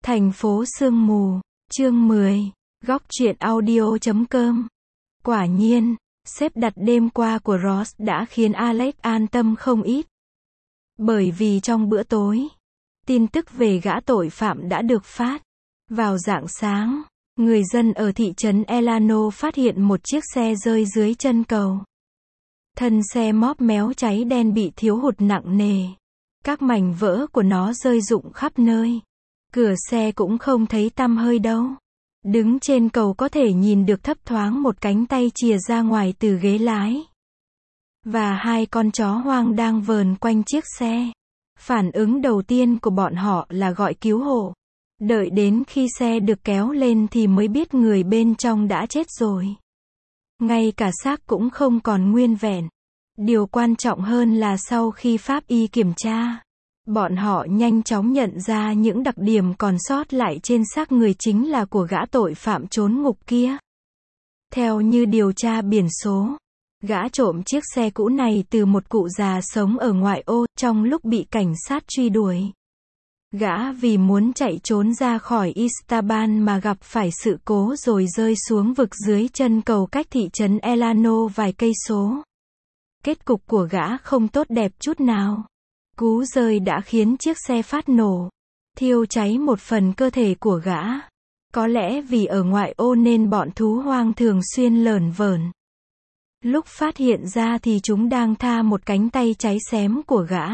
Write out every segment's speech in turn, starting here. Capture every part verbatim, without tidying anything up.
Thành phố sương mù, chương mười, góc truyện audio chấm com. Quả nhiên, xếp đặt đêm qua của Ross đã khiến Alex an tâm không ít. Bởi vì trong bữa tối, tin tức về gã tội phạm đã được phát. Vào rạng sáng, người dân ở thị trấn Elano phát hiện một chiếc xe rơi dưới chân cầu. Thân xe móp méo cháy đen bị thiếu hụt nặng nề. Các mảnh vỡ của nó rơi rụng khắp nơi. Cửa xe cũng không thấy tăm hơi đâu. Đứng trên cầu có thể nhìn được thấp thoáng một cánh tay chìa ra ngoài từ ghế lái. Và hai con chó hoang đang vờn quanh chiếc xe. Phản ứng đầu tiên của bọn họ là gọi cứu hộ. Đợi đến khi xe được kéo lên thì mới biết người bên trong đã chết rồi. Ngay cả xác cũng không còn nguyên vẹn. Điều quan trọng hơn là sau khi pháp y kiểm tra, bọn họ nhanh chóng nhận ra những đặc điểm còn sót lại trên xác người chính là của gã tội phạm trốn ngục kia. Theo như điều tra biển số, gã trộm chiếc xe cũ này từ một cụ già sống ở ngoại ô trong lúc bị cảnh sát truy đuổi. Gã vì muốn chạy trốn ra khỏi Istaban mà gặp phải sự cố rồi rơi xuống vực dưới chân cầu cách thị trấn Elano vài cây số. Kết cục của gã không tốt đẹp chút nào. Cú rơi đã khiến chiếc xe phát nổ, thiêu cháy một phần cơ thể của gã. Có lẽ vì ở ngoại ô nên bọn thú hoang thường xuyên lởn vởn. Lúc phát hiện ra thì chúng đang tha một cánh tay cháy xém của gã.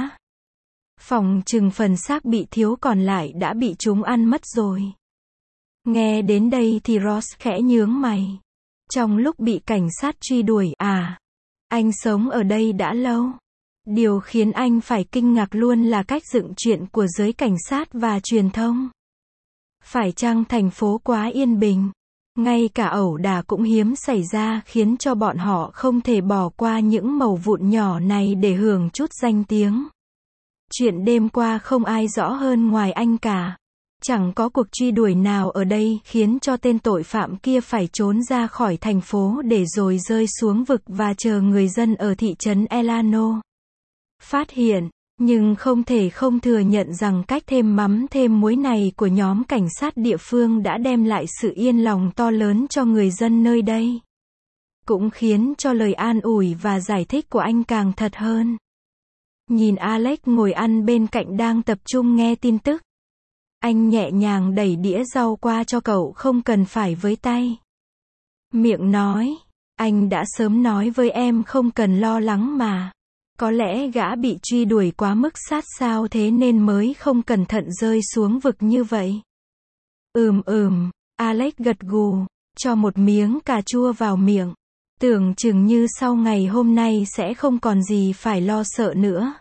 Phòng chừng phần xác bị thiếu còn lại đã bị chúng ăn mất rồi. Nghe đến đây thì Ross khẽ nhướng mày. Trong lúc bị cảnh sát truy đuổi, à, anh sống ở đây đã lâu. Điều khiến anh phải kinh ngạc luôn là cách dựng chuyện của giới cảnh sát và truyền thông. Phải chăng thành phố quá yên bình? Ngay cả ẩu đả cũng hiếm xảy ra khiến cho bọn họ không thể bỏ qua những mẩu vụn nhỏ này để hưởng chút danh tiếng. Chuyện đêm qua không ai rõ hơn ngoài anh cả. Chẳng có cuộc truy đuổi nào ở đây khiến cho tên tội phạm kia phải trốn ra khỏi thành phố để rồi rơi xuống vực và chờ người dân ở thị trấn Elano phát hiện. Nhưng không thể không thừa nhận rằng cách thêm mắm thêm muối này của nhóm cảnh sát địa phương đã đem lại sự yên lòng to lớn cho người dân nơi đây. Cũng khiến cho lời an ủi và giải thích của anh càng thật hơn. Nhìn Alex ngồi ăn bên cạnh đang tập trung nghe tin tức. Anh nhẹ nhàng đẩy đĩa rau qua cho cậu không cần phải với tay. Miệng nói, anh đã sớm nói với em không cần lo lắng mà. Có lẽ gã bị truy đuổi quá mức sát sao thế nên mới không cẩn thận rơi xuống vực như vậy. Ừm ừm, Alex gật gù, cho một miếng cà chua vào miệng. Tưởng chừng như sau ngày hôm nay sẽ không còn gì phải lo sợ nữa.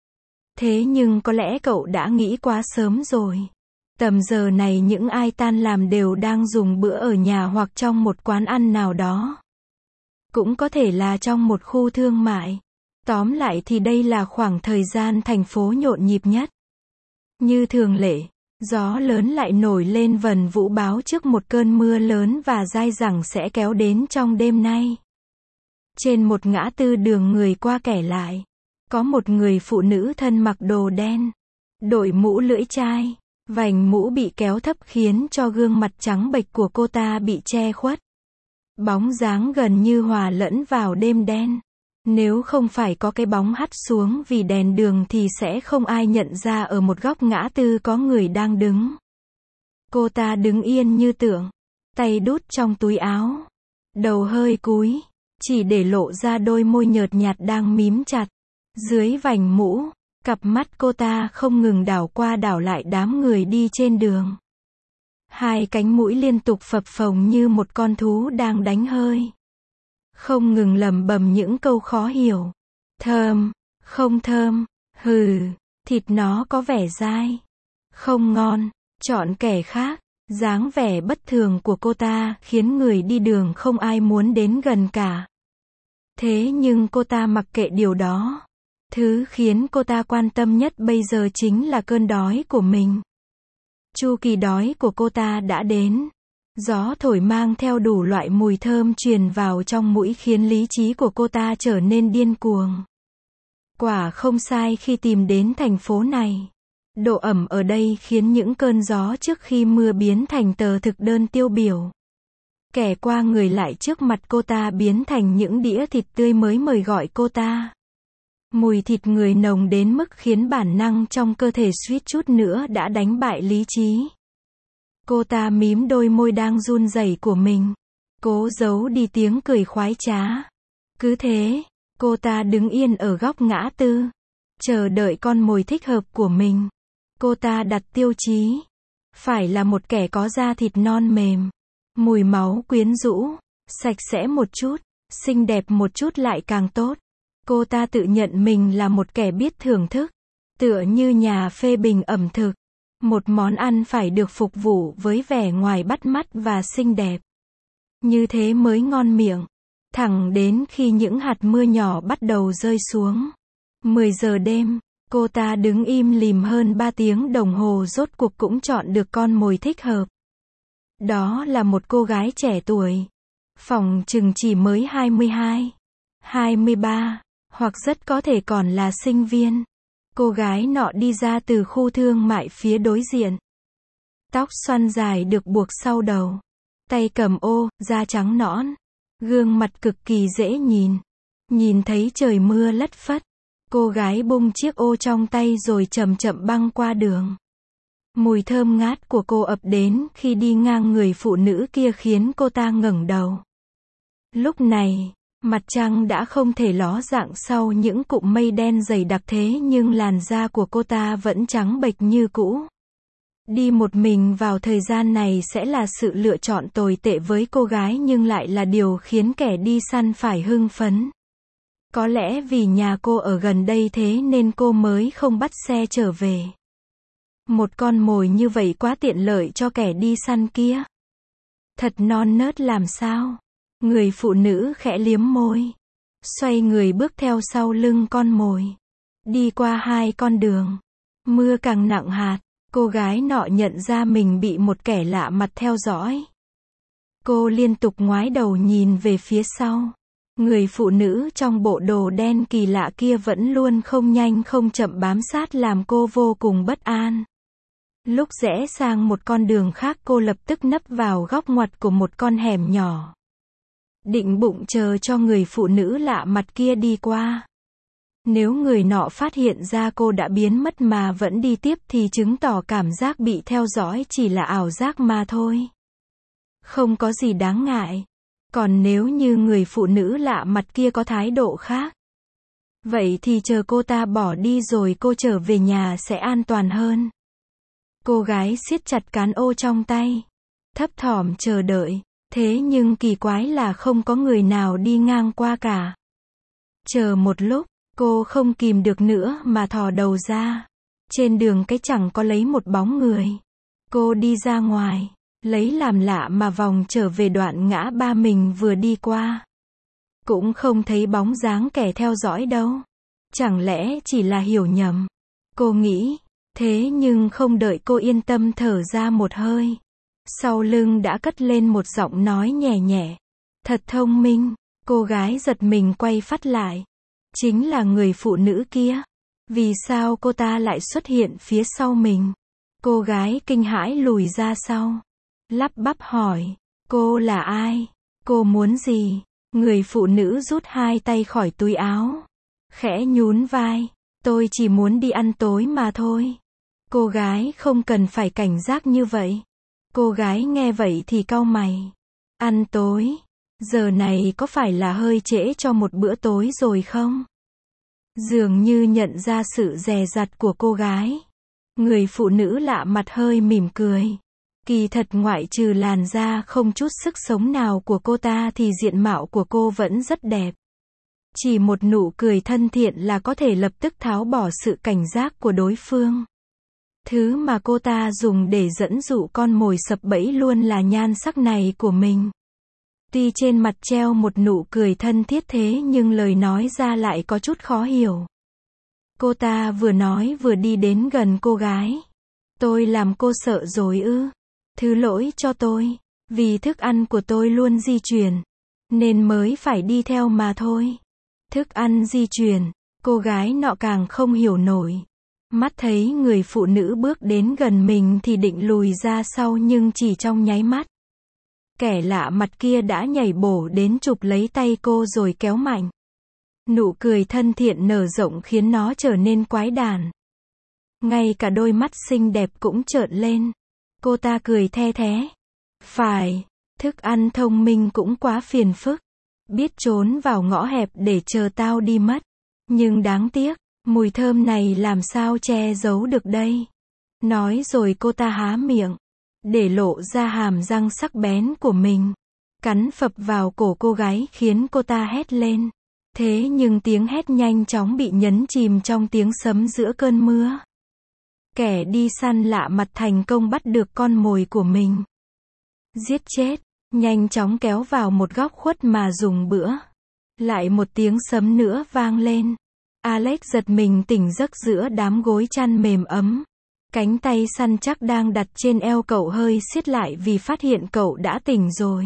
Thế nhưng có lẽ cậu đã nghĩ quá sớm rồi. Tầm giờ này những ai tan làm đều đang dùng bữa ở nhà hoặc trong một quán ăn nào đó. Cũng có thể là trong một khu thương mại. Tóm lại thì đây là khoảng thời gian thành phố nhộn nhịp nhất. Như thường lệ, gió lớn lại nổi lên vần vũ báo trước một cơn mưa lớn và dai dẳng sẽ kéo đến trong đêm nay. Trên một ngã tư đường người qua kẻ lại, có một người phụ nữ thân mặc đồ đen, đội mũ lưỡi chai, vành mũ bị kéo thấp khiến cho gương mặt trắng bệch của cô ta bị che khuất. Bóng dáng gần như hòa lẫn vào đêm đen. Nếu không phải có cái bóng hắt xuống vì đèn đường thì sẽ không ai nhận ra ở một góc ngã tư có người đang đứng. Cô ta đứng yên như tượng, tay đút trong túi áo, đầu hơi cúi, chỉ để lộ ra đôi môi nhợt nhạt đang mím chặt. Dưới vành mũ, cặp mắt cô ta không ngừng đảo qua đảo lại đám người đi trên đường. Hai cánh mũi liên tục phập phồng như một con thú đang đánh hơi. Không ngừng lẩm bẩm những câu khó hiểu. Thơm, không thơm, hừ, thịt nó có vẻ dai. Không ngon, chọn kẻ khác. Dáng vẻ bất thường của cô ta khiến người đi đường không ai muốn đến gần cả. Thế nhưng cô ta mặc kệ điều đó. Thứ khiến cô ta quan tâm nhất bây giờ chính là cơn đói của mình. Chu kỳ đói của cô ta đã đến. Gió thổi mang theo đủ loại mùi thơm truyền vào trong mũi khiến lý trí của cô ta trở nên điên cuồng. Quả không sai khi tìm đến thành phố này. Độ ẩm ở đây khiến những cơn gió trước khi mưa biến thành tờ thực đơn tiêu biểu. Kẻ qua người lại trước mặt cô ta biến thành những đĩa thịt tươi mới mời gọi cô ta. Mùi thịt người nồng đến mức khiến bản năng trong cơ thể suýt chút nữa đã đánh bại lý trí. Cô ta mím đôi môi đang run rẩy của mình, cố giấu đi tiếng cười khoái trá. Cứ thế, cô ta đứng yên ở góc ngã tư, chờ đợi con mồi thích hợp của mình. Cô ta đặt tiêu chí, phải là một kẻ có da thịt non mềm, mùi máu quyến rũ, sạch sẽ một chút, xinh đẹp một chút lại càng tốt. Cô ta tự nhận mình là một kẻ biết thưởng thức, tựa như nhà phê bình ẩm thực. Một món ăn phải được phục vụ với vẻ ngoài bắt mắt và xinh đẹp. Như thế mới ngon miệng. Thẳng đến khi những hạt mưa nhỏ bắt đầu rơi xuống. mười giờ đêm, cô ta đứng im lìm hơn ba tiếng đồng hồ rốt cuộc cũng chọn được con mồi thích hợp. Đó là một cô gái trẻ tuổi. Phỏng chừng chỉ mới hai mươi hai, hai mươi ba, hoặc rất có thể còn là sinh viên. Cô gái nọ đi ra từ khu thương mại phía đối diện. Tóc xoăn dài được buộc sau đầu. Tay cầm ô, da trắng nõn. Gương mặt cực kỳ dễ nhìn. Nhìn thấy trời mưa lất phất. Cô gái bung chiếc ô trong tay rồi chậm chậm băng qua đường. Mùi thơm ngát của cô ập đến khi đi ngang người phụ nữ kia khiến cô ta ngẩng đầu. Lúc này, mặt trăng đã không thể ló dạng sau những cụm mây đen dày đặc thế nhưng làn da của cô ta vẫn trắng bệch như cũ. Đi một mình vào thời gian này sẽ là sự lựa chọn tồi tệ với cô gái nhưng lại là điều khiến kẻ đi săn phải hưng phấn. Có lẽ vì nhà cô ở gần đây thế nên cô mới không bắt xe trở về. Một con mồi như vậy quá tiện lợi cho kẻ đi săn kia. Thật non nớt làm sao? Người phụ nữ khẽ liếm môi. Xoay người bước theo sau lưng con mồi. Đi qua hai con đường. Mưa càng nặng hạt. Cô gái nọ nhận ra mình bị một kẻ lạ mặt theo dõi. Cô liên tục ngoái đầu nhìn về phía sau. Người phụ nữ trong bộ đồ đen kỳ lạ kia vẫn luôn không nhanh không chậm bám sát làm cô vô cùng bất an. Lúc rẽ sang một con đường khác cô lập tức nấp vào góc ngoặt của một con hẻm nhỏ. Định bụng chờ cho người phụ nữ lạ mặt kia đi qua. Nếu người nọ phát hiện ra cô đã biến mất mà vẫn đi tiếp thì chứng tỏ cảm giác bị theo dõi chỉ là ảo giác mà thôi. Không có gì đáng ngại. Còn nếu như người phụ nữ lạ mặt kia có thái độ khác, vậy thì chờ cô ta bỏ đi rồi cô trở về nhà sẽ an toàn hơn. Cô gái siết chặt cán ô trong tay, thấp thỏm chờ đợi. Thế nhưng kỳ quái là không có người nào đi ngang qua cả. Chờ một lúc, cô không kìm được nữa mà thò đầu ra. Trên đường cái chẳng có lấy một bóng người. Cô đi ra ngoài, lấy làm lạ mà vòng trở về đoạn ngã ba mình vừa đi qua. Cũng không thấy bóng dáng kẻ theo dõi đâu. Chẳng lẽ chỉ là hiểu nhầm? Cô nghĩ, thế nhưng không đợi cô yên tâm thở ra một hơi. Sau lưng đã cất lên một giọng nói nhẹ nhẹ. Thật thông minh. Cô gái giật mình quay phát lại. Chính là người phụ nữ kia. Vì sao cô ta lại xuất hiện phía sau mình? Cô gái kinh hãi lùi ra sau. Lắp bắp hỏi. Cô là ai? Cô muốn gì? Người phụ nữ rút hai tay khỏi túi áo. Khẽ nhún vai. Tôi chỉ muốn đi ăn tối mà thôi. Cô gái không cần phải cảnh giác như vậy. Cô gái nghe vậy thì cau mày. Ăn tối? Giờ này có phải là hơi trễ cho một bữa tối rồi không? Dường như nhận ra sự dè dặt của cô gái. Người phụ nữ lạ mặt hơi mỉm cười. Kỳ thật ngoại trừ làn da không chút sức sống nào của cô ta thì diện mạo của cô vẫn rất đẹp. Chỉ một nụ cười thân thiện là có thể lập tức tháo bỏ sự cảnh giác của đối phương. Thứ mà cô ta dùng để dẫn dụ con mồi sập bẫy luôn là nhan sắc này của mình. Tuy trên mặt treo một nụ cười thân thiết thế nhưng lời nói ra lại có chút khó hiểu. Cô ta vừa nói vừa đi đến gần cô gái. Tôi làm cô sợ rồi ư? Thứ lỗi cho tôi. Vì thức ăn của tôi luôn di chuyển. Nên mới phải đi theo mà thôi. Thức ăn di chuyển. Cô gái nọ càng không hiểu nổi. Mắt thấy người phụ nữ bước đến gần mình thì định lùi ra sau nhưng chỉ trong nháy mắt. Kẻ lạ mặt kia đã nhảy bổ đến chụp lấy tay cô rồi kéo mạnh. Nụ cười thân thiện nở rộng khiến nó trở nên quái đản. Ngay cả đôi mắt xinh đẹp cũng trợn lên. Cô ta cười the thé. Phải, thức ăn thông minh cũng quá phiền phức. Biết trốn vào ngõ hẹp để chờ tao đi mất. Nhưng đáng tiếc, mùi thơm này làm sao che giấu được đây. Nói rồi cô ta há miệng, để lộ ra hàm răng sắc bén của mình. Cắn phập vào cổ cô gái khiến cô ta hét lên. Thế nhưng tiếng hét nhanh chóng bị nhấn chìm trong tiếng sấm giữa cơn mưa. Kẻ đi săn lạ mặt thành công bắt được con mồi của mình. Giết chết, nhanh chóng kéo vào một góc khuất mà dùng bữa. Lại một tiếng sấm nữa vang lên. Alex giật mình tỉnh giấc giữa đám gối chăn mềm ấm. Cánh tay săn chắc đang đặt trên eo cậu hơi siết lại vì phát hiện cậu đã tỉnh rồi.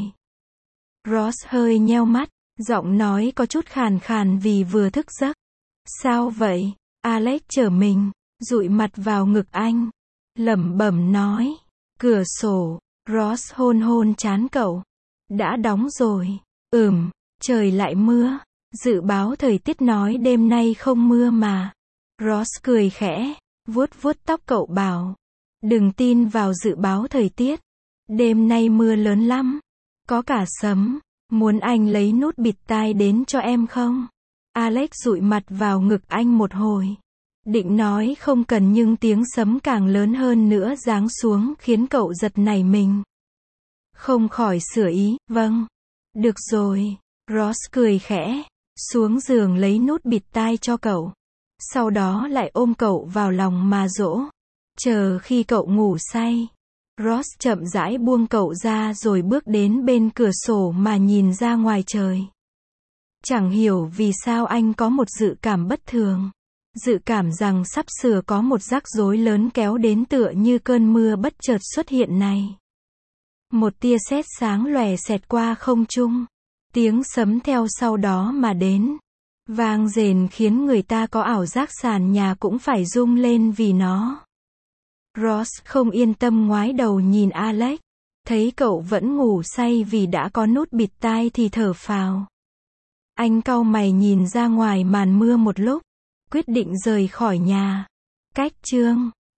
Ross hơi nheo mắt, giọng nói có chút khàn khàn vì vừa thức giấc. Sao vậy? Alex trở mình, dụi mặt vào ngực anh. Lẩm bẩm nói. Cửa sổ. Ross hôn hôn trán cậu. Đã đóng rồi. Ừm, trời lại mưa. Dự báo thời tiết nói đêm nay không mưa mà. Ross cười khẽ, vuốt vuốt tóc cậu bảo. Đừng tin vào dự báo thời tiết. Đêm nay mưa lớn lắm. Có cả sấm. Muốn anh lấy nút bịt tai đến cho em không? Alex dụi mặt vào ngực anh một hồi. Định nói không cần nhưng tiếng sấm càng lớn hơn nữa giáng xuống khiến cậu giật nảy mình. Không khỏi sửa ý, vâng. Được rồi. Ross cười khẽ, xuống giường lấy nút bịt tai cho cậu. Sau đó lại ôm cậu vào lòng mà dỗ. Chờ khi cậu ngủ say. Ross chậm rãi buông cậu ra rồi bước đến bên cửa sổ mà nhìn ra ngoài trời. Chẳng hiểu vì sao anh có một dự cảm bất thường. Dự cảm rằng sắp sửa có một rắc rối lớn kéo đến tựa như cơn mưa bất chợt xuất hiện này. Một tia sét sáng lòe xẹt qua không trung. Tiếng sấm theo sau đó mà đến. Vang rền khiến người ta có ảo giác sàn nhà cũng phải rung lên vì nó. Ross không yên tâm ngoái đầu nhìn Alex. Thấy cậu vẫn ngủ say vì đã có nút bịt tai thì thở phào. Anh cau mày nhìn ra ngoài màn mưa một lúc. Quyết định rời khỏi nhà. Cách chương